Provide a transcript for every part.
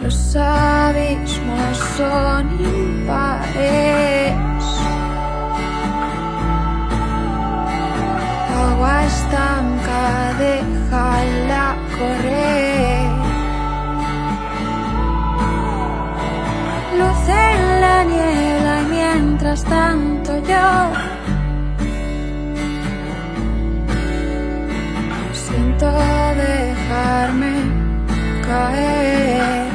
Los abismos son impares. Agua estanca, déjala correr. Luz en la niebla y mientras tanto yo siento dejarme caer.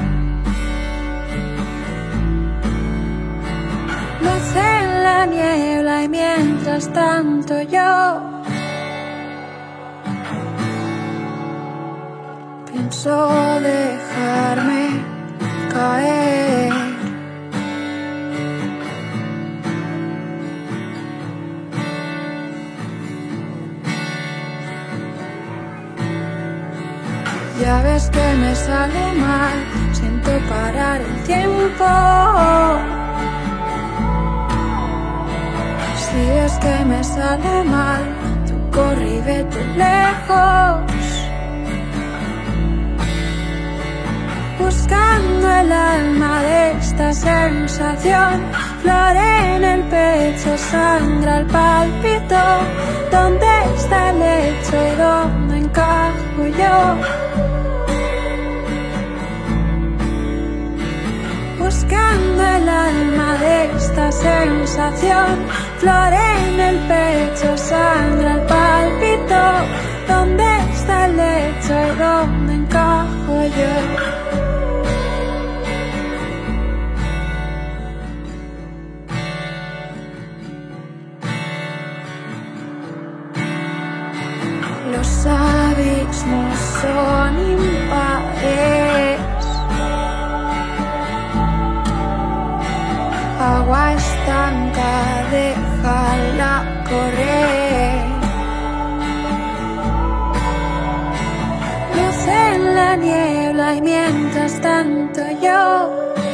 Luz en la niebla y mientras tanto yo pienso dejarme caer. Ya ves que me sale mal, siento parar el tiempo. Si es que me sale mal, tú corre y vete lejos. Buscando el alma de esta sensación, flor en el pecho, sangra el pálpito. ¿Dónde está el hecho y dónde encajo yo? Buscando el alma de esta sensación, flor en el pecho, sangra el pálpito. ¿Dónde está el hecho y dónde encajo yo? Los abismos son impares. Agua estanca, déjala correr. Luz en la niebla y mientras tanto yo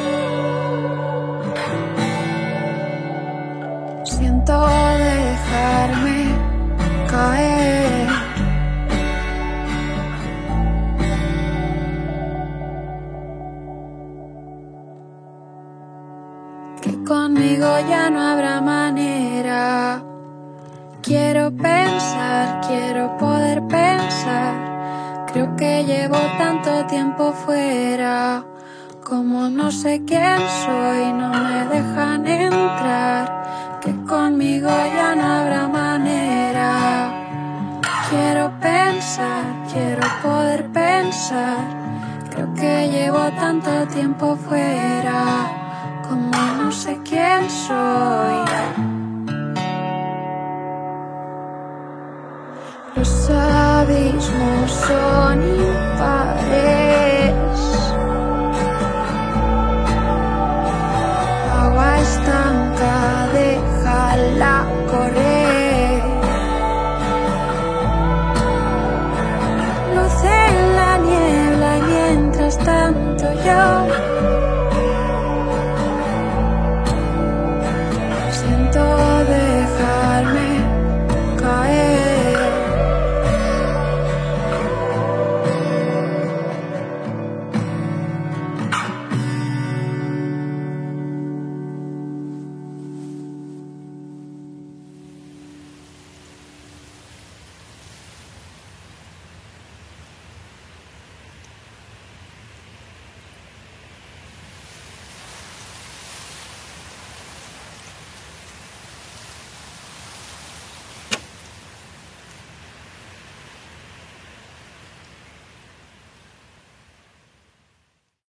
siento dejarme caer. Que conmigo ya no habrá manera. Quiero pensar, quiero poder pensar. Creo que llevo tanto tiempo fuera. Como no sé quién soy, no me dejan entrar. Que conmigo ya no habrá manera. Quiero pensar, quiero poder pensar. Creo que llevo tanto tiempo fuera. Como no sé quién soy. Los abismos son impares. Agua estanca, déjala correr. Luz en la niebla y mientras tanto yo